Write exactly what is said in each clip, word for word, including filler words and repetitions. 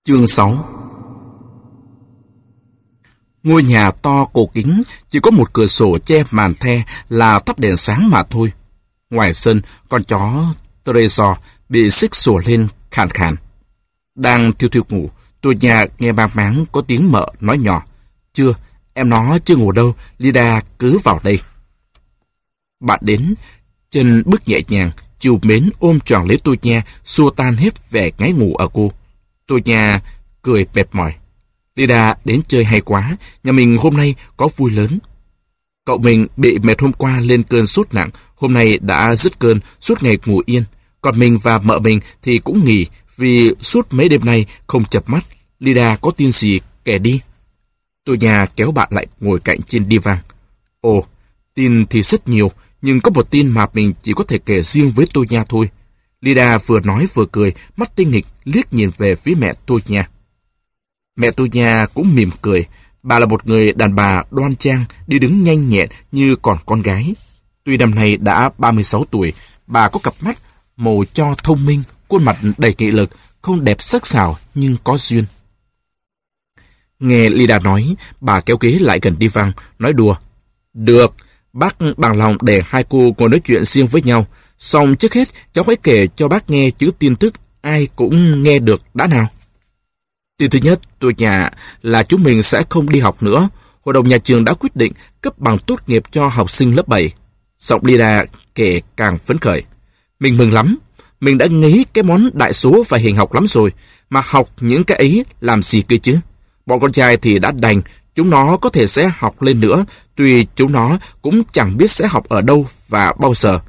Chương sáu. Ngôi nhà to cổ kính, chỉ có một cửa sổ che màn the là thắp đèn sáng mà thôi. Ngoài sân, con chó Tresor bị xích sủa lên khàn khàn. Đang thiêu thiêu ngủ, tôi nhà nghe bang máng có tiếng mợ nói nhỏ: "Chưa, em nó chưa ngủ đâu, Lida cứ vào đây." Bạn đến, chân bước nhẹ nhàng, chiều mến ôm choàng lấy tôi nha, xua tan hết vẻ ngáy ngủ ở cô. Tôi nha cười mệt mỏi: "Lida đến chơi hay quá, nhà mình hôm nay có vui lớn." Cậu mình bị mệt hôm qua lên cơn sốt nặng, hôm nay đã dứt cơn, suốt ngày ngủ yên. Còn mình và mợ mình thì cũng nghỉ, vì suốt mấy đêm nay không chợp mắt. Lida có tin gì kể đi. Tôi nhà kéo bạn lại ngồi cạnh trên divan. Ồ, tin thì rất nhiều, nhưng có một tin mà mình chỉ có thể kể riêng với tôi nha thôi. Lida vừa nói vừa cười, mắt tinh nghịch liếc nhìn về phía mẹ tôi nha. Mẹ tôi nha cũng mỉm cười. Bà là một người đàn bà đoan trang, đi đứng nhanh nhẹn như còn con gái. Tuy năm nay đã ba mươi sáu tuổi, bà có cặp mắt màu cho thông minh, khuôn mặt đầy nghị lực, không đẹp sắc sảo nhưng có duyên. Nghe Lida nói, bà kéo ghế lại gần divan, nói đùa: "Được, bác bằng lòng để hai cô ngồi nói chuyện riêng với nhau. Xong trước hết, cháu hãy kể cho bác nghe chứ tin tức ai cũng nghe được đã nào." Tin thứ nhất, tôi nhà là chúng mình sẽ không đi học nữa. Hội đồng nhà trường đã quyết định cấp bằng tốt nghiệp cho học sinh lớp bảy. Giọng Lida kể càng phấn khởi. Mình mừng lắm. Mình đã nghĩ cái món đại số và hình học lắm rồi. Mà học những cái ấy làm gì cơ chứ? Bọn con trai thì đã đành. Chúng nó có thể sẽ học lên nữa. Tuy chúng nó cũng chẳng biết sẽ học ở đâu và bao giờ.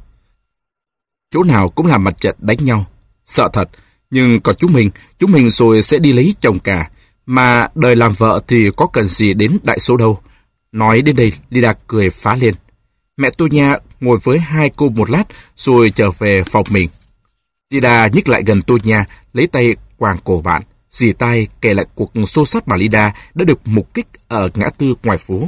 Chỗ nào cũng làm mặt trận đánh nhau. Sợ thật. Nhưng còn chúng mình, chúng mình rồi sẽ đi lấy chồng cả. Mà đời làm vợ thì có cần gì đến đại số đâu. Nói đến đây, Lida cười phá lên. Mẹ tôi nha ngồi với hai cô một lát rồi trở về phòng mình. Lida nhích lại gần tôi nha, lấy tay quàng cổ bạn, dì tai kể lại cuộc xô xát mà Lida đã được mục kích ở ngã tư ngoài phố.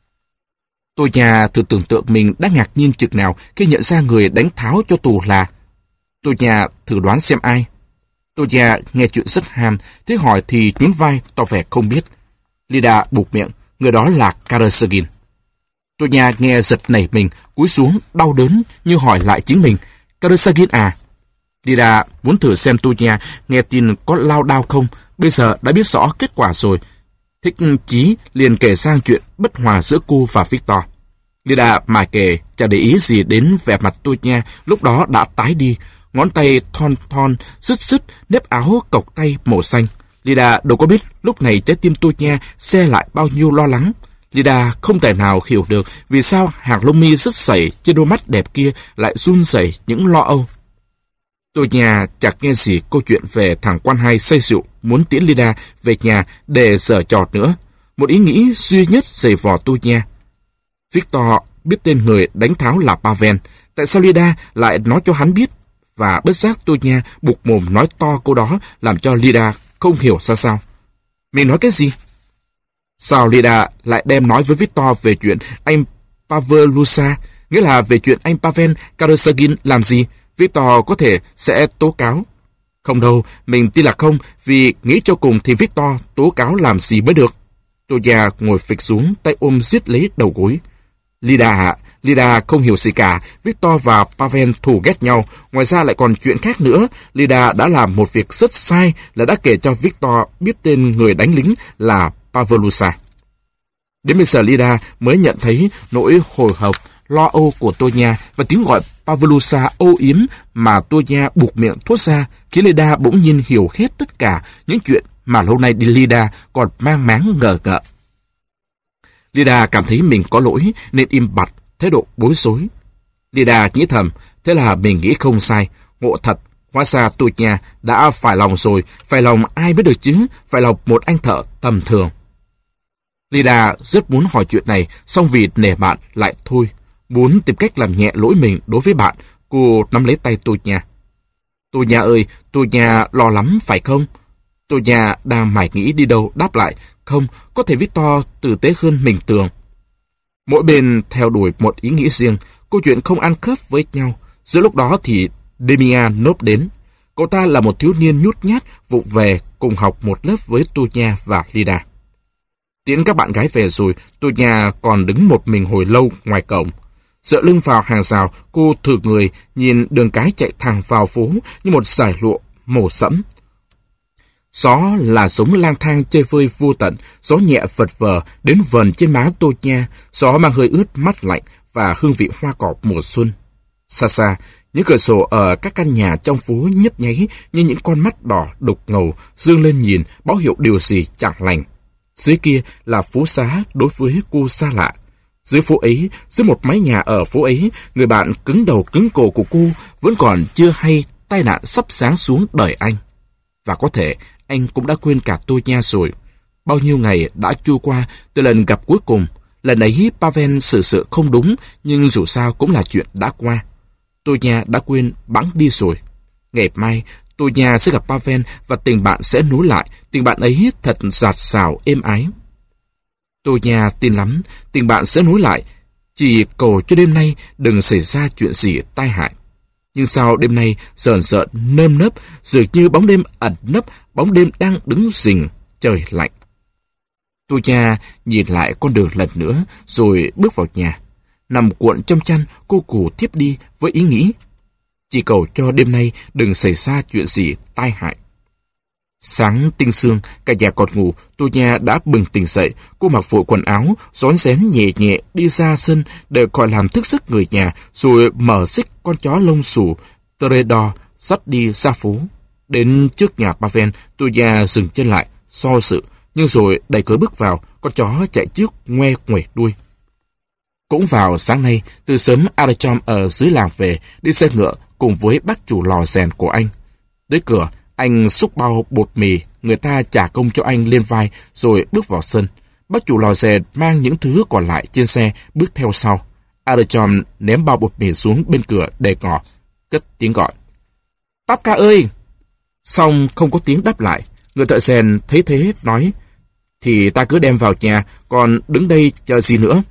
Tôi nhà thử tưởng tượng mình đã ngạc nhiên chực nào khi nhận ra người đánh tháo cho tù là... Tôi nhà thử đoán xem ai. Tôi nhà nghe chuyện rất ham, thế hỏi thì nhún vai tỏ vẻ không biết. Lida buộc miệng, người đó là Karasagin. Tôi nhà nghe giật nảy mình, cúi xuống đau đớn như hỏi lại chính mình. Karasagin à? Lida muốn thử xem tôi nhà nghe tin có lao đao không, bây giờ đã biết rõ kết quả rồi. Thích chí liền kể sang chuyện bất hòa giữa cô và Victor. Lida mà kể chẳng để ý gì đến vẻ mặt tôi nha, lúc đó đã tái đi, ngón tay thon thon, sứt sứt nếp áo cộc tay màu xanh. Lida đâu có biết lúc này trái tim tôi nha xe lại bao nhiêu lo lắng. Lida không thể nào hiểu được vì sao hàng lông mi sứt sẩy trên đôi mắt đẹp kia lại run rẩy những lo âu. Tôi nhà chẳng nghe gì câu chuyện về thằng quan hai say rượu muốn tiễn Lida về nhà để giở trò nữa. Một ý nghĩ duy nhất giày vò tôi nha. Victor biết tên người đánh tháo là Pavel. Tại sao Lida lại nói cho hắn biết? Và bất giác tôi nha buộc mồm nói to câu đó làm cho Lida không hiểu ra sao. Mình nói cái gì? Sao Lida lại đem nói với Victor về chuyện anh Pavel Lusa, nghĩa là về chuyện anh Pavel Karasagin làm gì? Victor có thể sẽ tố cáo. Không đâu, mình tin là không, vì nghĩ cho cùng thì Victor tố cáo làm gì mới được. Tôi già ngồi phịch xuống, tay ôm siết lấy đầu gối. Lida ạ, Lida không hiểu gì cả. Victor và Pavel thù ghét nhau. Ngoài ra lại còn chuyện khác nữa. Lida đã làm một việc rất sai là đã kể cho Victor biết tên người đánh lính là Pavlusa. Đến bây giờ Lida mới nhận thấy nỗi hồi hộp, lo âu của tôi nha và tiếng gọi Pavlusa âu yếm mà tôi nha buộc miệng thốt ra khiến Lida bỗng nhiên hiểu hết tất cả những chuyện mà lâu nay Lida còn mang máng ngờ ngợ. Lida cảm thấy mình có lỗi nên im bặt, thái độ bối rối. Lida nghĩ thầm, thế là mình nghĩ không sai, ngộ thật, hóa ra tôi nhà đã phải lòng rồi, phải lòng ai mới được chứ, phải lòng một anh thợ tầm thường. Lida rất muốn hỏi chuyện này, song vì nể bạn lại thôi, muốn tìm cách làm nhẹ lỗi mình đối với bạn, cô nắm lấy tay tôi nhà. Tôi nhà ơi, tôi nhà lo lắm phải không? Tôi nhà đang mải nghĩ đi đâu đáp lại, không, có thể Victor tử tế hơn mình tưởng. Mỗi bên theo đuổi một ý nghĩ riêng, câu chuyện không ăn khớp với nhau. Giữa lúc đó thì Demian nốp đến. Cậu ta là một thiếu niên nhút nhát, vụng về, cùng học một lớp với Tunya và Lida. Tiễn các bạn gái về rồi, Tunya còn đứng một mình hồi lâu ngoài cổng. Dựa lưng vào hàng rào, cô thử người nhìn đường cái chạy thẳng vào phố như một dải lụa màu sẫm. Gió là sống lang thang chơi vơi vô tận, gió nhẹ vật vờ đến vần trên má Tunya, gió mang hơi ướt mát lạnh và hương vị hoa cỏ mùa xuân. Xa xa, những cửa sổ ở các căn nhà trong phố nhấp nháy như những con mắt đỏ đục ngầu dương lên nhìn, báo hiệu điều gì chẳng lành. Dưới kia là phố xá đối với cô xa lạ. Dưới phố ấy, dưới một mái nhà ở phố ấy, người bạn cứng đầu cứng cổ của cô vẫn còn chưa hay tai nạn sắp giáng xuống đời anh. Và có thể anh cũng đã quên cả Tunya rồi. Bao nhiêu ngày đã trôi qua từ lần gặp cuối cùng. Lần ấy Pavel xử sự không đúng, nhưng dù sao cũng là chuyện đã qua. Tunya đã quên bẵng đi rồi. Ngày mai, Tunya sẽ gặp Pavel và tình bạn sẽ nối lại. Tình bạn ấy thật dạt dào êm ái. Tunya tin lắm, tình bạn sẽ nối lại. Chỉ cầu cho đêm nay đừng xảy ra chuyện gì tai hại. Nhưng sao đêm nay rờn rợn nơm nớp, dường như bóng đêm ẩn nấp, bóng đêm đang đứng rình, trời lạnh. Tunya nhìn lại con đường lần nữa, rồi bước vào nhà. Nằm cuộn trong chăn, cô cù tiếp đi với ý nghĩ. Chỉ cầu cho đêm nay đừng xảy ra chuyện gì tai hại. Sáng tinh sương, cả nhà còn ngủ, Tunya đã bừng tỉnh dậy. Cô mặc vội quần áo, rón rén nhẹ nhẹ đi ra sân để khỏi làm thức giấc người nhà, rồi mở xích con chó lông xù Teredor dắt đi ra phố. Đến trước nhà Pavel, Tunya dừng chân lại, do dự, nhưng rồi đẩy cửa bước vào. Con chó chạy trước ngoe nguẩy đuôi. Cũng vào sáng nay, từ sớm Artyom ở dưới làng về, đi xe ngựa cùng với bác chủ lò rèn của anh. Tới cửa, anh xúc bao bột mì, người ta trả công cho anh lên vai rồi bước vào sân. Bác chủ lò rèn mang những thứ còn lại trên xe bước theo sau. Artyom ném bao bột mì xuống bên cửa để ngỏ, cất tiếng gọi. Papka ơi! Xong không có tiếng đáp lại. Người thợ rèn thấy thế nói, thì ta cứ đem vào nhà, còn đứng đây chờ gì nữa.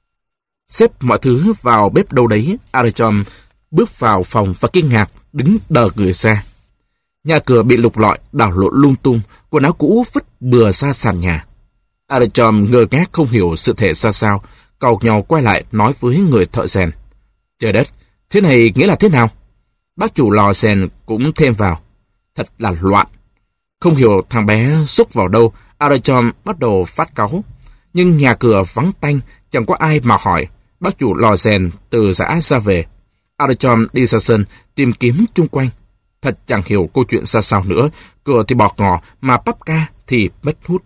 Xếp mọi thứ vào bếp đâu đấy, Artyom bước vào phòng và kinh ngạc, đứng đờ người ra. Nhà cửa bị lục lọi, đảo lộn lung tung, quần áo cũ vứt bừa ra sàn nhà. Artyom ngơ ngác không hiểu sự thể ra sao, cau nhau quay lại nói với người thợ rèn. Trời đất, thế này nghĩa là thế nào? Bác chủ lò rèn cũng thêm vào. Thật là loạn. Không hiểu thằng bé xúc vào đâu, Artyom bắt đầu phát cáu. Nhưng nhà cửa vắng tanh, chẳng có ai mà hỏi. Bác chủ lò rèn từ giã ra về. Artyom đi ra sân, tìm kiếm chung quanh. Thật chẳng hiểu câu chuyện ra sao nữa. Cửa thì bọt ngò, mà Papka thì mất hút.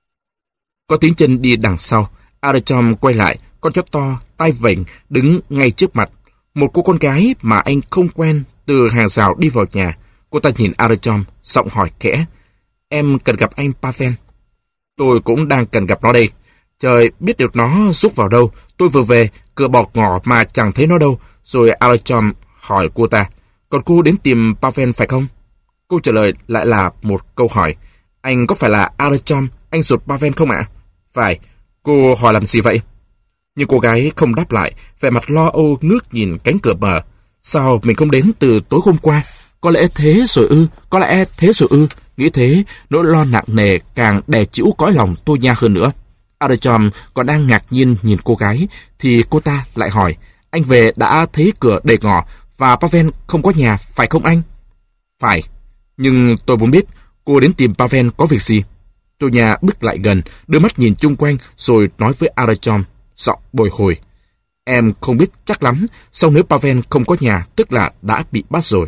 Có tiếng chân đi đằng sau. Artyom quay lại, con chó to, tai vểnh, đứng ngay trước mặt. Một cô con gái mà anh không quen từ hàng rào đi vào nhà. Cô ta nhìn Artyom, giọng hỏi khẽ. Em cần gặp anh Pavel. Tôi cũng đang cần gặp nó đây. Trời biết được nó rút vào đâu. Tôi vừa về, cửa bọt ngỏ mà chẳng thấy nó đâu. Rồi Artyom hỏi cô ta. Còn cô đến tìm Pavel phải không? Câu trả lời lại là một câu hỏi. Anh có phải là Artyom, anh ruột Pavel không ạ? Phải. Cô hỏi làm gì vậy? Nhưng cô gái không đáp lại, vẻ mặt lo âu ngước nhìn cánh cửa mở. Sao mình không đến từ tối hôm qua? Có lẽ thế rồi ư, có lẽ thế rồi ư. Nghĩ thế, nỗi lo nặng nề càng đè chịu cõi lòng Tunya hơn nữa. Artyom còn đang ngạc nhiên nhìn cô gái, thì cô ta lại hỏi, anh về đã thấy cửa đầy ngỏ, và Pavel không có nhà, phải không anh? Phải, nhưng tôi muốn biết cô đến tìm Pavel có việc gì. Tunya bước lại gần, đưa mắt nhìn chung quanh, rồi nói với Artyom, giọng bồi hồi. Em không biết chắc lắm, sau nếu Pavel không có nhà, tức là đã bị bắt rồi.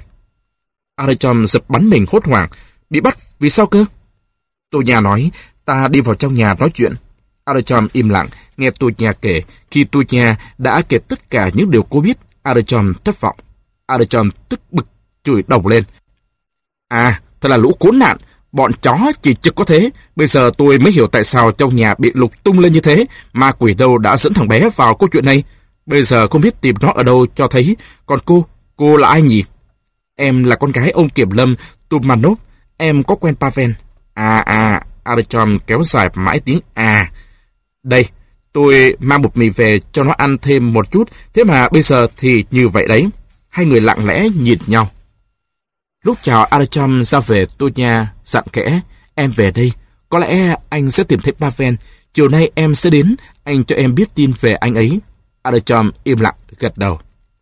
Artyom giật bắn mình hốt hoảng. Bị bắt vì sao cơ? Tunya nói, ta đi vào trong nhà nói chuyện. Artyom im lặng, nghe Tunya kể. Khi Tunya đã kể tất cả những điều cô biết, Artyom thất vọng. Artyom tức bực, chửi đồng lên. À, thật là lũ khốn nạn, bọn chó chỉ trực có thế. Bây giờ tôi mới hiểu tại sao trong nhà bị lục tung lên như thế. Ma quỷ đâu đã dẫn thằng bé vào câu chuyện này. Bây giờ không biết tìm nó ở đâu cho thấy. Còn cô, cô là ai nhỉ? Em là con gái ông kiểm lâm Tumanov. Em có quen Pavel. À à, Artyom kéo dài mãi tiếng à. Đây, tôi mang bột mì về cho nó ăn thêm một chút. Thế mà bây giờ thì như vậy đấy. Hai người lặng lẽ nhìn nhau. Lúc chào Artyom ra về, Tonya dặn kẽ, em về đây. Có lẽ anh sẽ tìm thấy Pavel. Chiều nay em sẽ đến, anh cho em biết tin về anh ấy. Artyom im lặng gật đầu.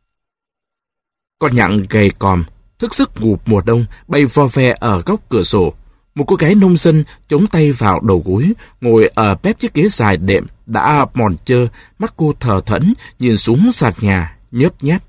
Con nhặng gầy còm, thức giấc ngủ mùa đông, bay vo ve ở góc cửa sổ. Một cô gái nông dân chống tay vào đầu gối, ngồi ở bếp chiếc ghế dài đệm đã mòn trơ, mắt cô thờ thẫn, nhìn xuống sàn nhà, nhớp nháp.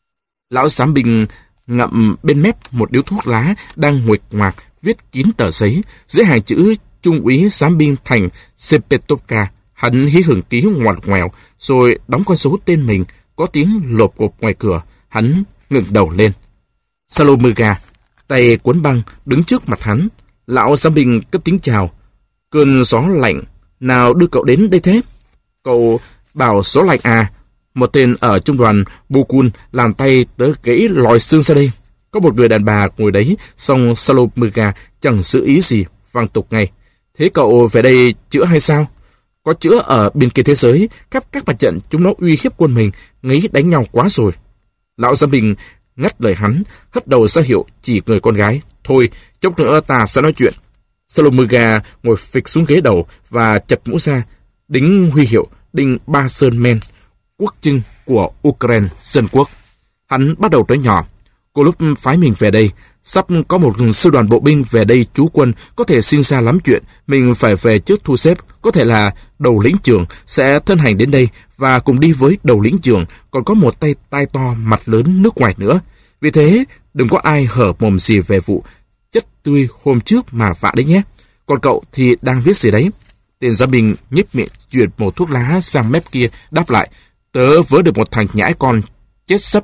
Lão giám binh ngậm bên mép một điếu thuốc lá đang nguệch ngoạc viết kín tờ giấy, dưới hàng chữ Trung úy giám binh thành Sepetovka. Hắn hí hửng ký ngoằn ngoèo, rồi đóng con số tên mình, có tiếng lộp cộp ngoài cửa. Hắn ngẩng đầu lên. Salomyga, tay cuốn băng, đứng trước mặt hắn. Lão giám binh cất tiếng chào. Cơn gió lạnh, nào đưa cậu đến đây thế? Cậu bảo gió lạnh à? Một tên ở trung đoàn Bukun làm tay tớ gãy lòi xương ra đây. Có một người đàn bà ngồi đấy, xong Salomyga chẳng giữ ý gì, vang tục ngay. Thế cậu về đây chữa hay sao? Có chữa ở bên kia thế giới, khắp các mặt trận chúng nó uy hiếp quân mình, nghĩ đánh nhau quá rồi. Lão giám binh ngắt lời hắn, hất đầu ra hiệu chỉ người con gái. Thôi, chốc nữa ta sẽ nói chuyện. Salomyga ngồi phịch xuống ghế đầu và chật mũ ra, đính huy hiệu đinh ba sơn men, quốc trưng của Ukraine dân quốc. Hắn bắt đầu nói nhỏ. Cô lúc phái mình về đây, sắp có một sư đoàn bộ binh về đây trú quân, có thể sinh ra lắm chuyện, mình phải về trước thu xếp, có thể là đầu lĩnh trưởng sẽ thân hành đến đây và cùng đi với đầu lĩnh trưởng còn có một tay tai to mặt lớn nước ngoài nữa. Vì thế, đừng có ai hở mồm gì về vụ chất tươi hôm trước mà vạ đấy nhé. Còn cậu thì đang viết gì đấy? Tên giám binh nhếch miệng chuyển một thuốc lá sang mép kia, đáp lại. Tớ vớ được một thằng nhãi con chết sấp.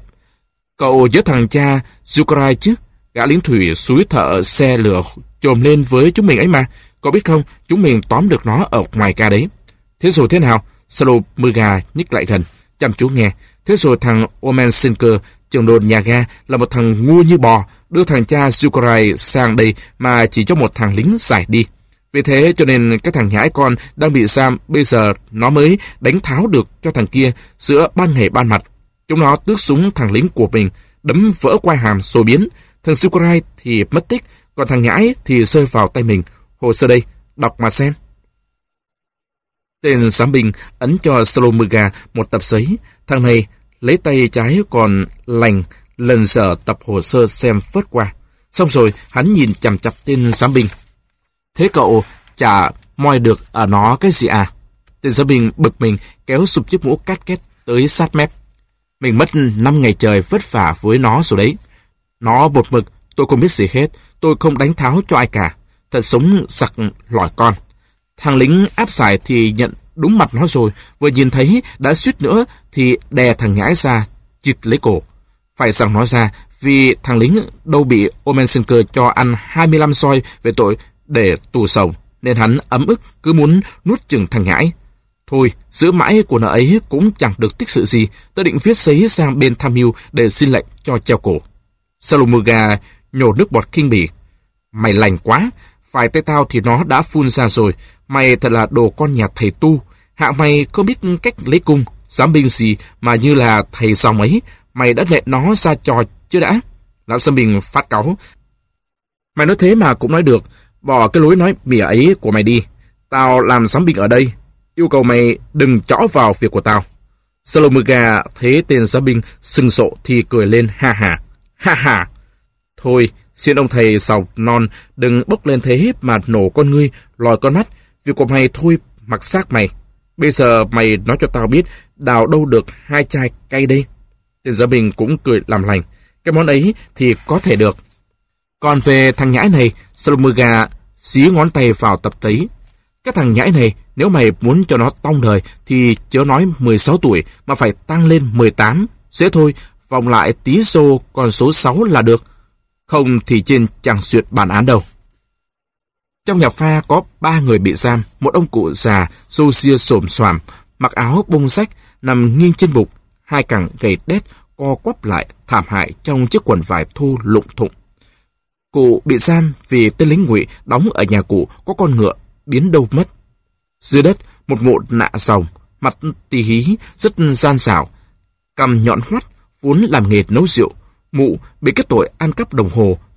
Cậu nhớ thằng cha Zukarai chứ? Gã lính thủy xúi thợ xe lửa chồm lên với chúng mình ấy mà. Cậu biết không, chúng mình tóm được nó ở ngoài ga đấy. Thế rồi thế nào? Salomyga nhích lại gần, chăm chú nghe. Thế rồi thằng Omensenko, trưởng đồn nhà ga, là một thằng ngu như bò, đưa thằng cha Zukarai sang đây mà chỉ cho một thằng lính giải đi. Vì thế cho nên cái thằng nhãi con đang bị giam, bây giờ nó mới đánh tháo được cho thằng kia giữa ban ngày ban mặt. Chúng nó tước súng thằng lính của mình, đấm vỡ quai hàm rồi biến. Thằng Zukarai thì mất tích, còn thằng nhãi thì rơi vào tay mình. Hồ sơ đây, đọc mà xem. Tên giám binh ấn cho Salomyga một tập giấy. Thằng này lấy tay trái còn lành, lần dở tập hồ sơ xem phớt qua. Xong rồi hắn nhìn chằm chằm tên giám binh. Thế cậu chả moi được ở nó cái gì à? Tên giám binh bực mình kéo sụp chiếc mũ cát két tới sát mép. Mình mất năm ngày trời vất vả với nó rồi đấy. Nó bột mực, tôi không biết gì hết. Tôi không đánh tháo cho ai cả. Thật sống sặc lỏi con. Thằng lính áp giải thì nhận đúng mặt nó rồi. Vừa nhìn thấy đã suýt nữa thì đè thằng nhãi ra, chịt lấy cổ. Phải rằng nó ra vì thằng lính đâu bị Omensenko cho ăn hai mươi lăm roi về tội để tù sầu, nên hắn ấm ức cứ muốn nuốt chửng thằng nhãi. Thôi, giữ mãi của nó ấy cũng chẳng được tích sự gì. Tôi định viết giấy sang bên tham mưu để xin lệnh cho treo cổ. Salomyga nhổ nước bọt khinh bỉ. Mày lành quá, phải tay tao thì nó đã phun ra rồi. Mày thật là đồ con nhà thầy tu. Hạng mày không biết cách lấy cung, giám binh gì mà như là thầy dòng ấy. Mày đã lệ nó ra trò chưa đã? Lão giám binh phát cáu. Mày nói thế mà cũng nói được. Bỏ cái lối nói mỉa ấy của mày đi. Tao làm giám binh ở đây. Yêu cầu mày đừng chõ vào việc của tao. Salomyga thấy tên giám binh sừng sộ thì cười lên ha ha. Ha ha. Thôi, xin ông thầy sọc non đừng bốc lên thế mà nổ con ngươi, lòi con mắt. Việc của mày thôi, mặc xác mày. Bây giờ mày nói cho tao biết đào đâu được hai chai cay đây. Tên giám binh cũng cười làm lành. Cái món ấy thì có thể được. Còn về thằng nhãi này, Salomyga xí ngón tay vào tập giấy. Cái thằng nhãi này, nếu mày muốn cho nó tong đời thì chớ nói mười sáu tuổi mà phải tăng lên mười tám. Dễ thôi, vòng lại tí xô còn số sáu là được. Không thì trên chẳng duyệt bản án đâu. Trong nhà pha có ba người bị giam. Một ông cụ già, râu ria xồm xoàm, mặc áo bông rách, nằm nghiêng trên bục. Hai cẳng gầy đét, co quắp lại, thảm hại trong chiếc quần vải thô lụng thụng. Cụ bị giam vì tên lính ngụy đóng ở nhà cụ có con ngựa biến đâu mất. Dưới đất, một mụ nạ rồng, mặt tì hí, rất gian xảo, cằm nhọn hoắt, vốn làm nghề nấu rượu. Mụ bị kết tội ăn cắp đồng hồ,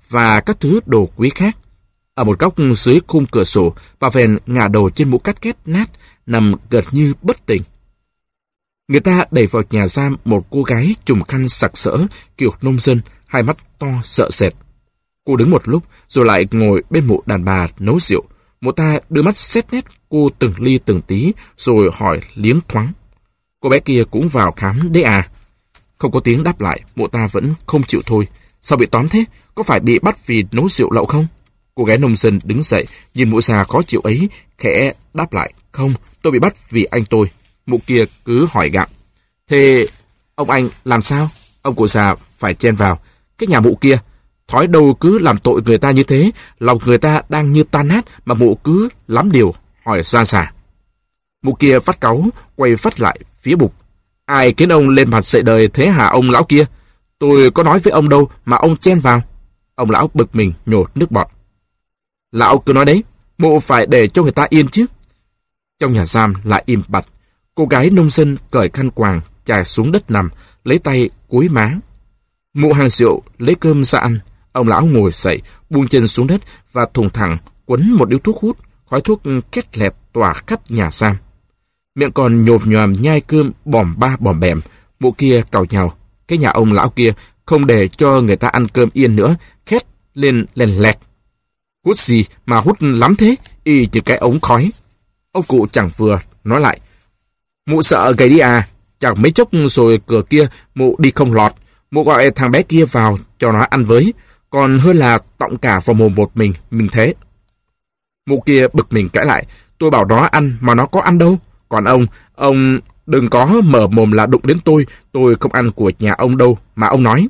và các thứ đồ quý khác. Ở một góc dưới khung cửa sổ, Pavel ngả đầu trên mũ cắt két nát, nằm gần như bất tỉnh. Người ta đẩy vào nhà giam một cô gái trùm khăn sặc sỡ, kiểu nông dân, hai mắt to sợ sệt. Cô đứng một lúc, rồi lại ngồi bên mụ đàn bà nấu rượu. Mụ ta đưa mắt xét nét cô từng ly từng tí, rồi hỏi liếng thoáng. Cô bé kia cũng vào khám đấy à? Không có tiếng đáp lại, mụ ta vẫn không chịu thôi. Sao bị tóm thế? Có phải bị bắt vì nấu rượu lậu không? Cô gái nông dân đứng dậy, nhìn mụ già khó chịu ấy, khẽ đáp lại. Không, tôi bị bắt vì anh tôi. Mụ kia cứ hỏi gặng. Thế ông anh làm sao? Ông cụ già phải chen vào. Cái nhà mụ kia, thói đâu cứ làm tội người ta như thế, lòng người ta đang như tan nát mà mụ cứ lắm điều, hỏi ra xả. Mụ kia phát cáu, quay phát lại phía bục. Ai khiến ông lên mặt dậy đời thế hả ông lão kia? Tôi có nói với ông đâu mà ông chen vào. Ông lão bực mình nhổ nước bọt. Lão cứ nói đấy, mụ phải để cho người ta yên chứ. Trong nhà giam lại im bặt. Cô gái nông dân cởi khăn quàng, chài xuống đất nằm, lấy tay cúi má. Mụ hàng rượu lấy cơm ra ăn. Ông lão ngồi dậy, buông chân xuống đất và thùng thẳng quấn một điếu thuốc hút, khói thuốc két lẹt tỏa khắp nhà giam. Miệng còn nhồm nhòm nhai cơm bòm ba bòm bèm. Mụ kia càu nhàu. Cái nhà ông lão kia không để cho người ta ăn cơm yên nữa, khét lên lèn lẹt. Hút gì mà hút lắm thế, y như cái ống khói. Ông cụ chẳng vừa nói lại. Mụ sợ gầy đi à? Chẳng mấy chốc rồi cửa kia mụ đi không lọt. Mụ gọi thằng bé kia vào cho nó ăn với, còn hơn là tọng cả vào mồm một mình, mình thế. Mụ kia bực mình cãi lại. Tôi bảo nó ăn mà nó có ăn đâu. Còn ông, ông đừng có mở mồm là đụng đến tôi. Tôi không ăn của nhà ông đâu mà ông nói.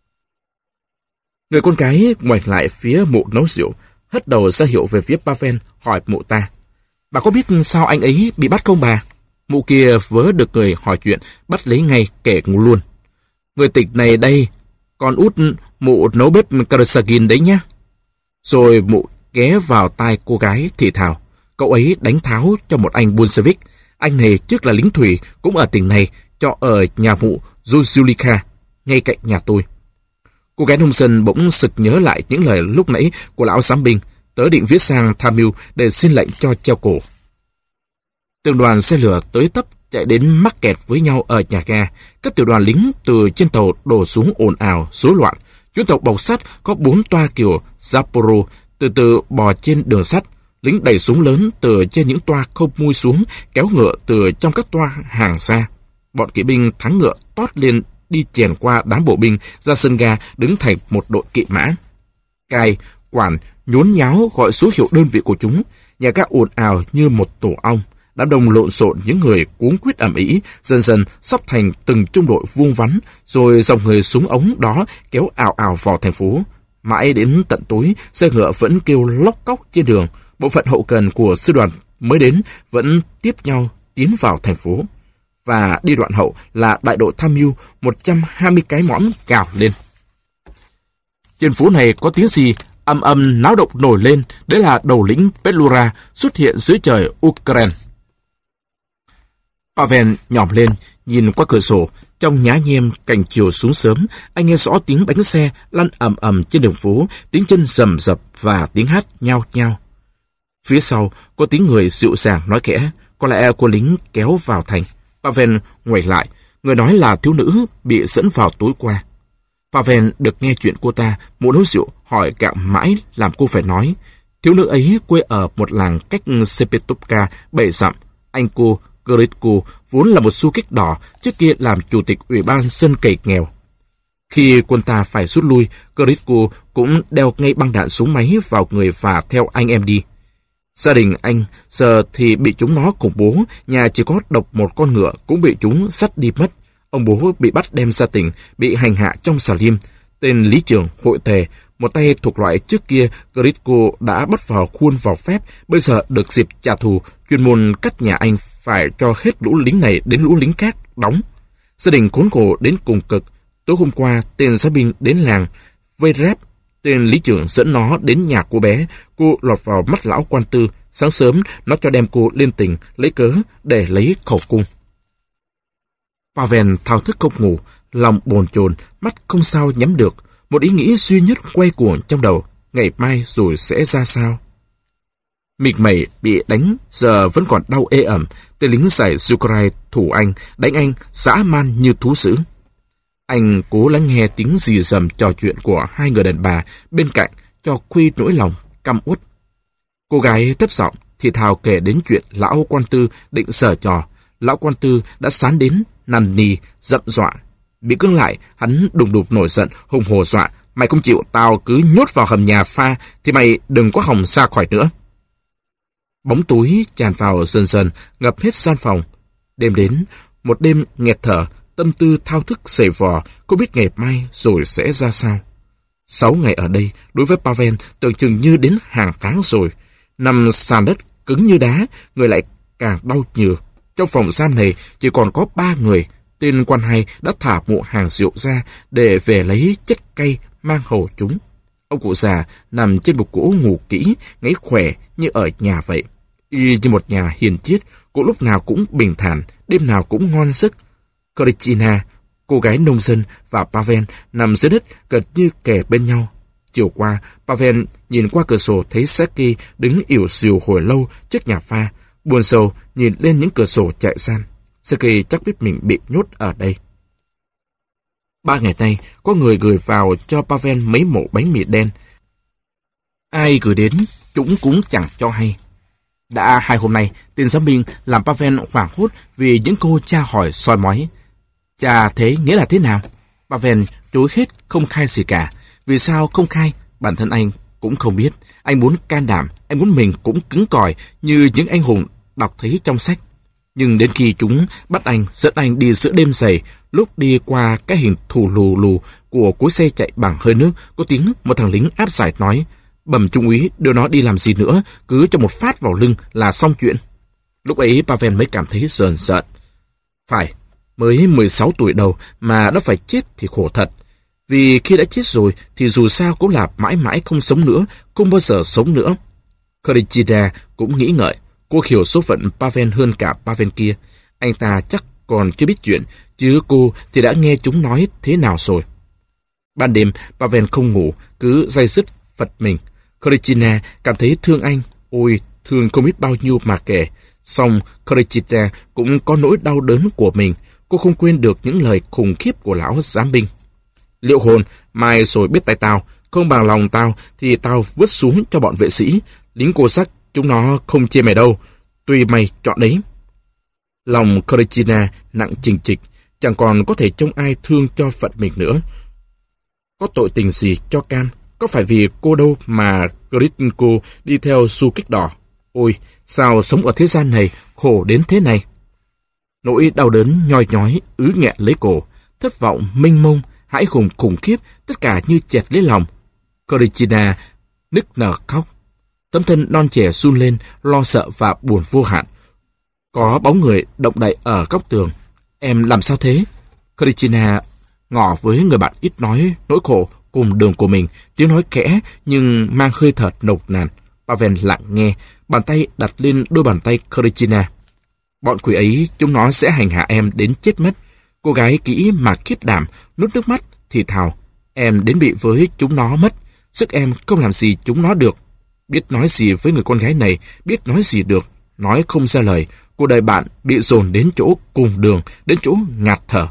Người con gái ngoảnh lại phía mụ nấu rượu, hất đầu ra hiệu về phía Pavel, hỏi mụ ta. Bà có biết sao anh ấy bị bắt không bà? Mụ kia vớ được người hỏi chuyện, bắt lấy ngay kể luôn. Người tịch này đây, con út mụ nấu bếp Karasagin đấy nhá. Rồi mụ ghé vào tai cô gái thì thào. Cậu ấy đánh tháo cho một anh Bolshevik. Anh này trước là lính thủy, cũng ở tỉnh này, cho ở nhà mụ Zuzulika, ngay cạnh nhà tôi. Cô gái nông dân bỗng sực nhớ lại những lời lúc nãy của lão giám binh. Tớ định viết sang tham mưu để xin lệnh cho treo cổ. Từng đoàn xe lửa tới tấp chạy đến mắc kẹt với nhau ở nhà ga. Các tiểu đoàn lính từ trên tàu đổ xuống ồn ào, rối loạn. Chuyến tàu bọc sắt có bốn toa kiểu Sapporo từ từ bò trên đường sắt. Lính đẩy súng lớn từ trên những toa không mui xuống, kéo ngựa từ trong các toa hàng ra. Bọn kỵ binh thắng ngựa tót lên đi chèn qua đám bộ binh ra sân ga, đứng thành một đội kỵ mã. Cai, quản, nhốn nháo gọi số hiệu đơn vị của chúng. Nhà ga ồn ào như một tổ ong. Đám đông lộn xộn, những người cuống quýt ầm ĩ, dần dần sắp thành từng trung đội vuông vắn, rồi dòng người súng ống đó kéo ào ào vào thành phố. Mãi đến tận tối, xe ngựa vẫn kêu lóc cóc trên đường. Bộ phận hậu cần của sư đoàn mới đến vẫn tiếp nhau tiến vào thành phố. Và đi đoạn hậu là đại đội tham mưu, một trăm hai mươi cái mõm gào lên. Trên phố này có tiếng gì âm âm náo động nổi lên, đấy là đầu lĩnh Petlura xuất hiện dưới trời Ukraine. Pavel nhòm lên, nhìn qua cửa sổ, trong nhá nhem cảnh chiều xuống sớm, anh nghe rõ tiếng bánh xe lăn ầm ầm trên đường phố, tiếng chân rầm rập và tiếng hát nhao nhao. Phía sau có tiếng người dịu dàng nói khẽ, có lẽ cô lính kéo vào thành. Pavel ngoảnh lại, người nói là thiếu nữ bị dẫn vào tối qua. Pavel được nghe chuyện cô ta, mụ nấu rượu hỏi gặng mãi làm cô phải nói. Thiếu nữ ấy quê ở một làng cách Sepetovka bảy dặm. Anh cô Gritko vốn là một du kích đỏ, trước kia làm chủ tịch ủy ban dân cày nghèo. Khi quân ta phải rút lui, Gritko cũng đeo ngay băng đạn súng máy vào người và theo anh em đi. Gia đình anh giờ thì bị chúng nó khủng bố, nhà chỉ có độc một con ngựa cũng bị chúng dắt đi mất. Ông bố bị bắt đem ra tỉnh, bị hành hạ trong xà lim. Tên lý trưởng hội tề, một tay thuộc loại trước kia Gritko đã bắt vào khuôn vào phép, bây giờ được dịp trả thù, chuyên môn cắt nhà anh phải cho hết lũ lính này đến lũ lính khác đóng. Gia đình khốn khổ đến cùng cực. Tối hôm qua, tên gia binh đến làng vây rép. Tên lý trưởng dẫn nó đến nhà cô bé. Cô lọt vào mắt lão quan tư. Sáng sớm, nó cho đem cô lên tỉnh, lấy cớ để lấy khẩu cung. Pavel thao thức không ngủ, lòng bồn chồn, mắt không sao nhắm được. Một ý nghĩ duy nhất quay cuồng trong đầu, ngày mai rồi sẽ ra sao? Mịt mẩy bị đánh, giờ vẫn còn đau ê ẩm. Tên lính giải Zucrai thủ anh, đánh anh dã man như thú dữ. Anh cố lắng nghe tiếng rì rầm trò chuyện của hai người đàn bà bên cạnh cho khuy nỗi lòng căm uất. Cô gái thấp giọng thì thào kể đến chuyện lão quan tư định giở trò. Lão quan tư đã sán đến nằn nì dậm dọa. Bị cưỡng lại, hắn đùng đục nổi giận, hùng hồ dọa: mày không chịu, tao cứ nhốt vào hầm nhà pha thì mày đừng có hòng ra khỏi nữa. Bóng tối tràn vào dần dần, ngập hết gian phòng. Đêm đến, một đêm nghẹt thở, tâm tư thao thức xề vò, cô biết ngày mai rồi sẽ ra sao. Sáu ngày ở đây, đối với Pavel tưởng chừng như đến hàng tháng rồi. Nằm sàn đất cứng như đá, người lại càng đau nhừ. Trong phòng giam này chỉ còn có ba người. Tên quan hay đã thả mụ hàng rượu ra để về lấy chất cay mang hầu chúng. Ông cụ già nằm trên bục gỗ ngủ kỹ, ngáy khỏe như ở nhà vậy. Y như một nhà hiền triết, cụ lúc nào cũng bình thản, đêm nào cũng ngon giấc. Krishna, cô gái nông dân, và Pavel nằm dưới đất gần như kề bên nhau. Chiều qua, Pavel nhìn qua cửa sổ thấy Seki đứng ỉu xìu hồi lâu trước nhà pha. Buồn sầu nhìn lên những cửa sổ chạy gian. Seki chắc biết mình bị nhốt ở đây. Ba ngày nay, có người gửi vào cho Pavel mấy mẩu bánh mì đen. Ai gửi đến, chúng cũng chẳng cho hay. Đã hai hôm nay, tên giám binh làm Pavel hoảng hốt vì những câu tra hỏi soi mói. Cha thế nghĩa là thế nào? Pavel chối hết không khai gì cả. Vì sao không khai? Bản thân anh cũng không biết. Anh muốn can đảm, anh muốn mình cũng cứng cỏi như những anh hùng đọc thấy trong sách. Nhưng đến khi chúng bắt anh, dẫn anh đi giữa đêm dày, lúc đi qua cái hình thù lù lù của cối xe chạy bằng hơi nước, có tiếng một thằng lính áp giải nói: bẩm trung úy, đưa nó đi làm gì nữa, cứ cho một phát vào lưng là xong chuyện. Lúc ấy Pavel mới cảm thấy rờn rợn. Phải, mới mười sáu tuổi đầu mà đã phải chết thì khổ thật. Vì khi đã chết rồi thì dù sao cũng là mãi mãi không sống nữa, không bao giờ sống nữa. Krishna cũng nghĩ ngợi, cô hiểu số phận Pavel hơn cả Pavel kia. Anh ta chắc còn chưa biết chuyện, chứ cô thì đã nghe chúng nói thế nào rồi. Ban đêm, Pavel không ngủ, cứ day dứt phật mình. Krishna cảm thấy thương anh, ôi, thương không biết bao nhiêu mà kể. Song Krishna cũng có nỗi đau đớn của mình. Cô không quên được những lời khủng khiếp của lão giám binh. Liệu hồn, mai rồi biết tay tao, không bằng lòng tao thì tao vứt xuống cho bọn vệ sĩ. Lính cô sắc, chúng nó không chê mày đâu, tùy mày chọn đấy. Lòng Krishna nặng chình chịch, chẳng còn có thể trông ai thương cho phận mình nữa. Có tội tình gì cho cam? Có phải vì cô đâu mà Gritko đi theo du kích đỏ? Ôi, sao sống ở thế gian này khổ đến thế này? Nỗi đau đớn nhoi nhói ứ nghẹn lấy cổ, thất vọng mênh mông, hãi hùng khủng khiếp, tất cả như chẹt lấy lòng. Krishna nức nở khóc. Tấm thân non trẻ run lên, lo sợ và buồn vô hạn. Có bóng người động đậy ở góc tường. Em làm sao thế? Krishna ngỏ với người bạn ít nói nỗi khổ cùng đường của mình, tiếng nói khẽ nhưng mang hơi thở nồng nàn. Pavel lặng nghe, bàn tay đặt lên đôi bàn tay Krishna. Bọn quỷ ấy, chúng nó sẽ hành hạ em đến chết mất. Cô gái kỹ mà khiết đảm, nuốt nước mắt, thì thào. Em đến bị với chúng nó mất. Sức em không làm gì chúng nó được. Biết nói gì với người con gái này, biết nói gì được. Nói không ra lời, cuộc đời bạn bị dồn đến chỗ cùng đường, đến chỗ ngạt thở.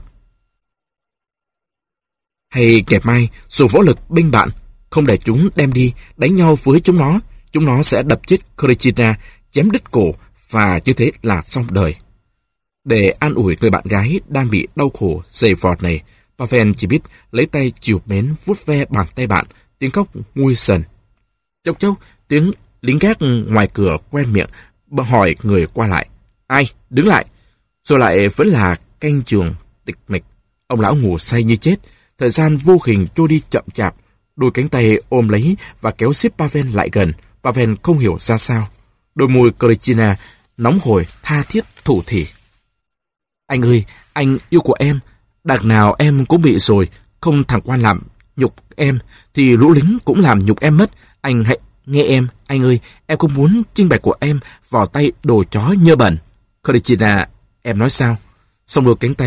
Hay ngày mai, dù võ lực binh bạn, không để chúng đem đi, đánh nhau với chúng nó. Chúng nó sẽ đập chết Krishna, chém đứt cổ, và như thế là xong đời. Để an ủi người bạn gái đang bị đau khổ dày vọt này, Pavel chỉ biết lấy tay chiều mến vuốt ve bàn tay bạn, tiếng khóc nguôi dần. Chốc chốc, tiếng lính gác ngoài cửa quen miệng, hỏi người qua lại. Ai? Đứng lại. Rồi lại vẫn là canh trường tịch mịch. Ông lão ngủ say như chết. Thời gian vô hình trôi đi chậm chạp. Đôi cánh tay ôm lấy và kéo xếp Pavel lại gần. Pavel không hiểu ra sao. Đôi môi Krishna nóng hổi, tha thiết, thủ thỉ. Anh ơi, anh yêu của em. Đằng nào em cũng bị rồi. Không thằng quan làm nhục em, thì lũ lính cũng làm nhục em mất. Anh hãy nghe em, anh ơi. Em không muốn trinh bạch của em vào tay đồ chó nhơ bẩn. Krishna, em nói sao? Xong đôi cánh tay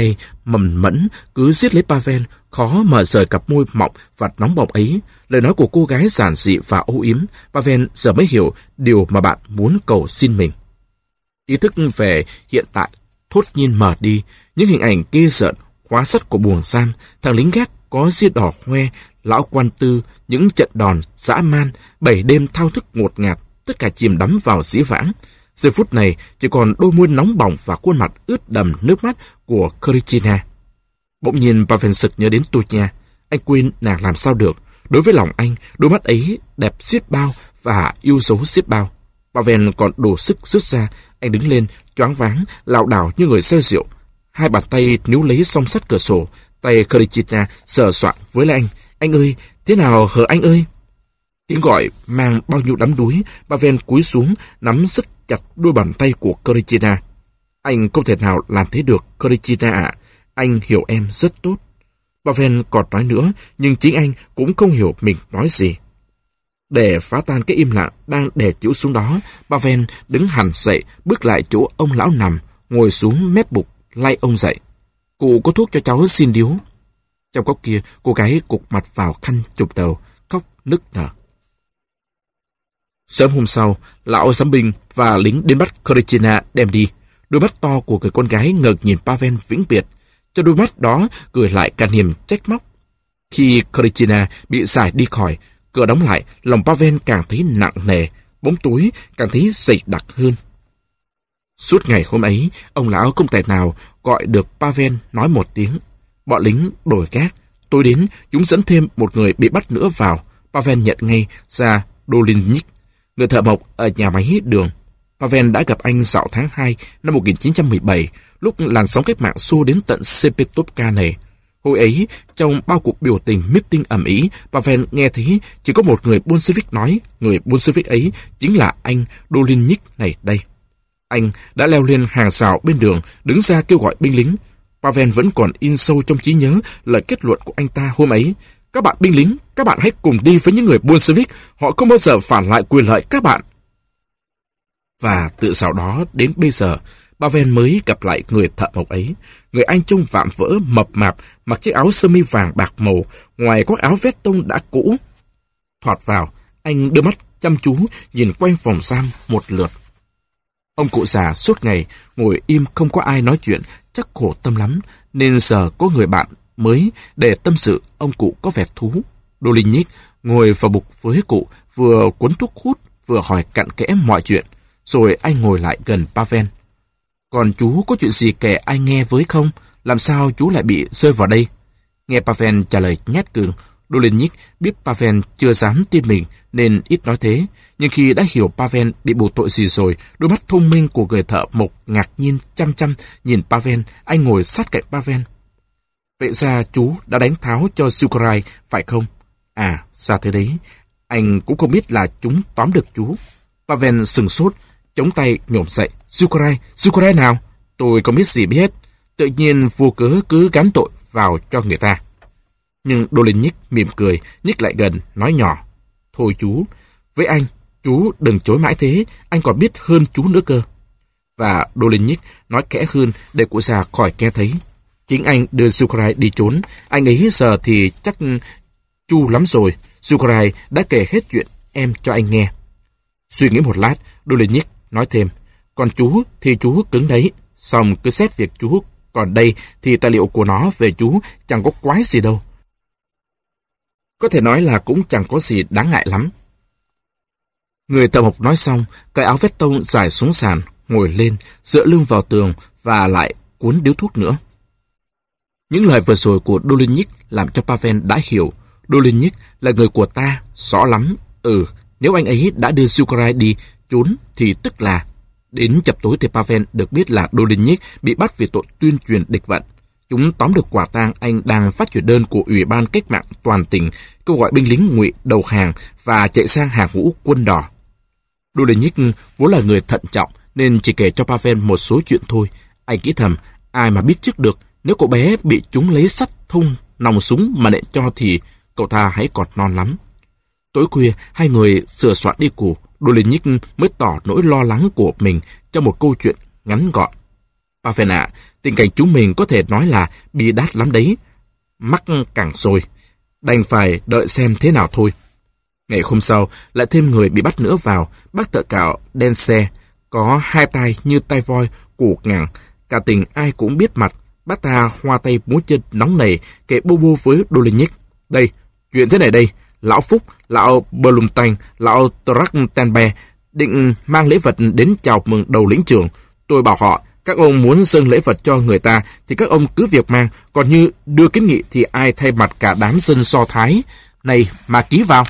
mầm mẫn cứ siết lấy Pavel, khó mà rời cặp môi mọng và nóng bỏng ấy. Lời nói của cô gái giản dị và âu yếm, Pavel giờ mới hiểu điều mà bạn muốn cầu xin mình. Ý thức về hiện tại thốt nhiên mở đi, những hình ảnh ghê rợn, khóa sắt của buồng giam, thằng lính gác có ria đỏ hoe, lão quan tư, những trận đòn dã man, bảy đêm thao thức ngột ngạt, tất cả chìm đắm vào dĩ vãng. Giây phút này chỉ còn đôi môi nóng bỏng và khuôn mặt ướt đầm nước mắt của Khorichina. Bỗng nhiên Pavel sực nhớ đến Tonya. Anh quên nàng làm sao được. Đối với lòng anh, đôi mắt ấy đẹp xiết bao và yêu dấu xiết bao. Pavel còn đủ sức rứt ra. Anh đứng lên, choáng váng, lảo đảo như người say rượu. Hai bàn tay níu lấy song sắt cửa sổ. Tay Khorichina sờ soạng với lại anh. Anh ơi, thế nào hờ anh ơi? Tiếng gọi mang bao nhiêu đắm đuối. Pavel cúi xuống, nắm rất chặt đôi bàn tay của Khorichina. Anh không thể nào làm thế được, Khorichina ạ. Anh hiểu em rất tốt. Pavel còn nói nữa, nhưng chính anh cũng không hiểu mình nói gì. Để phá tan cái im lặng đang đè chịu xuống đó, Pavel đứng hẳn dậy, bước lại chỗ ông lão nằm, ngồi xuống mép bục, lay ông dậy. Cụ có thuốc cho cháu xin điếu. Trong góc kia, cô gái cụp mặt vào khăn chụp đầu, khóc nức nở. Sớm hôm sau, lão giám binh và lính đến bắt Khorichina đem đi. Đôi mắt to của người con gái ngợp nhìn Pavel vĩnh biệt. Cho đôi mắt đó gửi lại cả niềm trách móc. Khi Khorichina bị giải đi khỏi, cửa đóng lại, lòng Pavel càng thấy nặng nề, bóng tối càng thấy dày đặc hơn. Suốt ngày hôm ấy, ông lão không thể nào gọi được Pavel nói một tiếng. Bọn lính đổi gác. Tối đến, chúng dẫn thêm một người bị bắt nữa vào. Pavel nhận ngay ra Dolinyk, người thợ mộc ở nhà máy đường. Pavel đã gặp anh dạo tháng hai năm một nghìn chín trăm mười bảy, lúc làn sóng cách mạng xô đến tận Sepetovka này. Hồi ấy, trong bao cuộc biểu tình meeting ầm ĩ, Pavel nghe thấy chỉ có một người Bolshevik nói, người Bolshevik ấy chính là anh Dolinyk này đây. Anh đã leo lên hàng rào bên đường, đứng ra kêu gọi binh lính. Pavel vẫn còn in sâu trong trí nhớ lời kết luận của anh ta hôm ấy. Các bạn binh lính, các bạn hãy cùng đi với những người Bolshevik, họ không bao giờ phản lại quyền lợi các bạn. Và từ sau đó đến bây giờ, Pavel mới gặp lại người thợ mộc ấy. Người anh trông vạm vỡ, mập mạp, mặc chiếc áo sơ mi vàng bạc màu, ngoài có áo vét tông đã cũ. Thoạt vào, anh đưa mắt chăm chú nhìn quanh phòng giam một lượt. Ông cụ già suốt ngày ngồi im không có ai nói chuyện, chắc khổ tâm lắm, nên giờ có người bạn mới để tâm sự. Ông cụ có vẻ thú. Dolinyk ngồi vào bục với cụ, vừa cuốn thuốc hút, vừa hỏi cặn kẽ mọi chuyện. Rồi anh ngồi lại gần Pavel. Còn chú có chuyện gì kể ai nghe với không? Làm sao chú lại bị rơi vào đây? Nghe Pavel trả lời nhát cường, Dolinyk biết Pavel chưa dám tin mình nên ít nói thế. Nhưng khi đã hiểu Pavel bị buộc tội gì rồi, đôi mắt thông minh của người thợ mộc ngạc nhiên chăm chăm nhìn Pavel. Anh ngồi sát cạnh Pavel. Vậy ra chú đã đánh tháo cho Sukarai, phải không? À, sao thế đấy? Anh cũng không biết là chúng tóm được chú. Pavel sừng sốt, chống tay nhổm dậy. Sukarai, Sukarai nào? Tôi không biết gì biết hết. Tự nhiên vô cớ cứ gắn tội vào cho người ta. Nhưng Dolinyk mỉm cười, nhích lại gần, nói nhỏ. Thôi chú, với anh, chú đừng chối mãi thế, anh còn biết hơn chú nữa cơ. Và Dolinyk nói kẽ hơn để cụ già khỏi nghe thấy. Chính anh đưa Sukarai đi trốn, anh ấy giờ thì chắc chu lắm rồi. Sukarai đã kể hết chuyện em cho anh nghe. Suy nghĩ một lát, Dolinyk nói thêm. Còn chú thì chú cứng đấy, xong cứ xét việc chú. Còn đây thì tài liệu của nó về chú chẳng có quái gì đâu. Có thể nói là cũng chẳng có gì đáng ngại lắm. Người thợ mộc nói xong, cái áo vét tông dài xuống sàn, ngồi lên, dựa lưng vào tường và lại cuốn điếu thuốc nữa. Những lời vừa rồi của Dolinyk làm cho Pavel đã hiểu. Dolinyk là người của ta, rõ lắm. Ừ, nếu anh ấy đã đưa Sukarai đi trốn thì tức là... Đến chập tối thì Pavel được biết là Dolinyk bị bắt vì tội tuyên truyền địch vận. Chúng tóm được quả tang anh đang phát truyền đơn của Ủy ban Cách mạng toàn tỉnh kêu gọi binh lính ngụy đầu hàng và chạy sang hàng ngũ quân đỏ. Dolinyk vốn là người thận trọng nên chỉ kể cho Pavel một số chuyện thôi. Anh nghĩ thầm, ai mà biết trước được, nếu cậu bé bị chúng lấy sắt thun nòng súng mà nện cho thì cậu ta hãy còn non lắm. Tối khuya, hai người sửa soạn đi ngủ. Dolinyk mới tỏ nỗi lo lắng của mình trong một câu chuyện ngắn gọn. Bà phèn ạ, tình cảnh chúng mình có thể nói là bi đát lắm đấy. Mắc cẳng rồi, đành phải đợi xem thế nào thôi. Ngày hôm sau, lại thêm người bị bắt nữa vào. Bác thợ cạo đen xe, có hai tay như tay voi, củ ngẳng. Cả tình ai cũng biết mặt. Bác ta hoa tay múa chân nóng nảy, kể bô bô với Dolenyk. Đây, chuyện thế này đây. Lão Phúc, lão Blumstein, lão Trachtenberg định mang lễ vật đến chào mừng đầu lĩnh trưởng. Tôi bảo họ, các ông muốn dâng lễ vật cho người ta thì các ông cứ việc mang, còn như đưa kiến nghị thì ai thay mặt cả đám dân Do Thái này mà ký vào.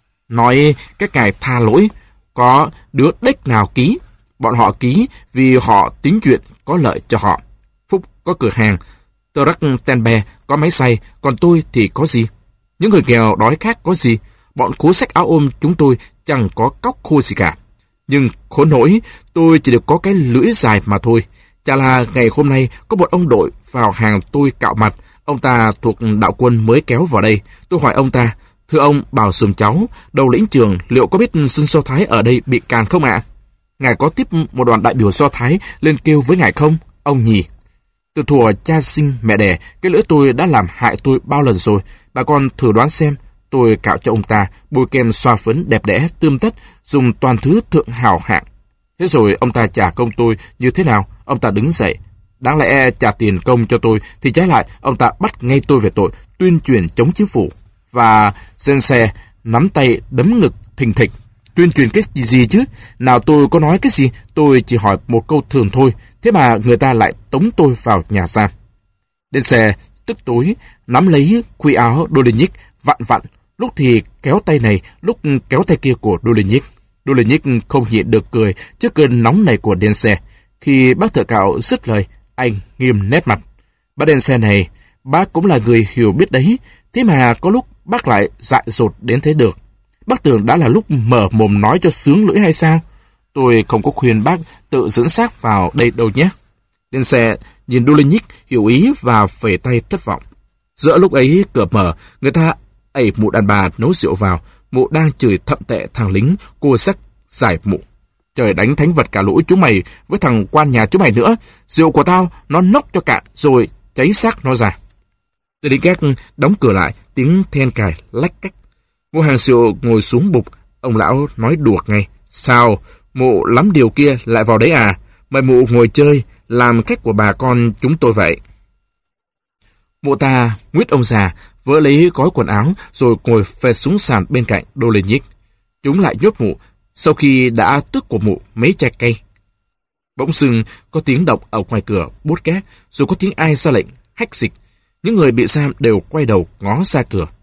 Nói các ngài tha lỗi, có đứa đếch nào ký. Bọn họ ký vì họ tính chuyện có lợi cho họ. Phúc có cửa hàng, Trachtenberg có máy xay, còn tôi thì có gì? Những người nghèo đói khác có gì? Bọn cố xách áo ôm chúng tôi chẳng có cóc khô gì cả. Nhưng khốn nỗi, tôi chỉ được có cái lưỡi dài mà thôi. Chả là ngày hôm nay có một ông đội vào hàng tôi cạo mặt. Ông ta thuộc đạo quân mới kéo vào đây. Tôi hỏi ông ta, thưa ông bảo sườn cháu, đầu lĩnh trưởng liệu có biết dân Do Thái ở đây bị càn không ạ? À? Ngài có tiếp một đoàn đại biểu Do Thái lên kêu với ngài không, ông nhỉ? Từ thuở cha sinh mẹ đẻ, cái lưỡi tôi đã làm hại tôi bao lần rồi. Bà con thử đoán xem. Tôi cạo cho ông ta, bôi kem xoa phấn đẹp đẽ, tươm tất, dùng toàn thứ thượng hào hạng. Thế rồi ông ta trả công tôi như thế nào? Ông ta đứng dậy. Đáng lẽ trả tiền công cho tôi, thì trái lại, ông ta bắt ngay tôi về tội tuyên truyền chống chính phủ. Và dân xe nắm tay đấm ngực thình thịch. Tuyên truyền cái gì, gì chứ? Nào tôi có nói cái gì? Tôi chỉ hỏi một câu thường thôi. Thế mà người ta lại tống tôi vào nhà giam. Đến xe, tức tối, nắm lấy khuy áo Dolenyk vặn vặn. Lúc thì kéo tay này, lúc kéo tay kia của Dolenyk. Dolenyk không nhịn được cười trước cơn nóng này của đen xe. Khi bác thợ cạo dứt lời, anh nghiêm nét mặt. Bác đen xe này, bác cũng là người hiểu biết đấy. Thế mà có lúc bác lại dại dột đến thế được. Bác tưởng đã là lúc mở mồm nói cho sướng lưỡi hay sao? Tôi không có khuyên bác tự dẫn xác vào đây đâu nhé. Đen xe nhìn Dolenyk hiểu ý và phẩy tay thất vọng. Giữa lúc ấy cửa mở, người ta ẩy mụ đàn bà nấu rượu vào. Mụ đang chửi thậm tệ thằng lính cua sắc giải mụ. Trời đánh thánh vật cả lũ chúng mày với thằng quan nhà chúng mày nữa. Rượu của tao nó nốc cho cạn rồi cháy xác nó ra. Tên lính gác đóng cửa lại, tiếng then cài lách cách. Mụ hàng rượu ngồi xuống bục. Ông lão nói đùa ngay. Sao mụ lắm điều kia lại vào đấy à? Mời mụ ngồi chơi, làm khách của bà con chúng tôi vậy. Mụ ta nguyết ông già, vỡ lấy gói quần áo rồi ngồi phè xuống sàn bên cạnh Dolenyk. Chúng lại nhốt mụ sau khi đã tước của mụ mấy chai cây. Bỗng dưng có tiếng động ở ngoài cửa bút két, rồi có tiếng ai ra lệnh hách dịch. Những người bị giam đều quay đầu ngó ra cửa.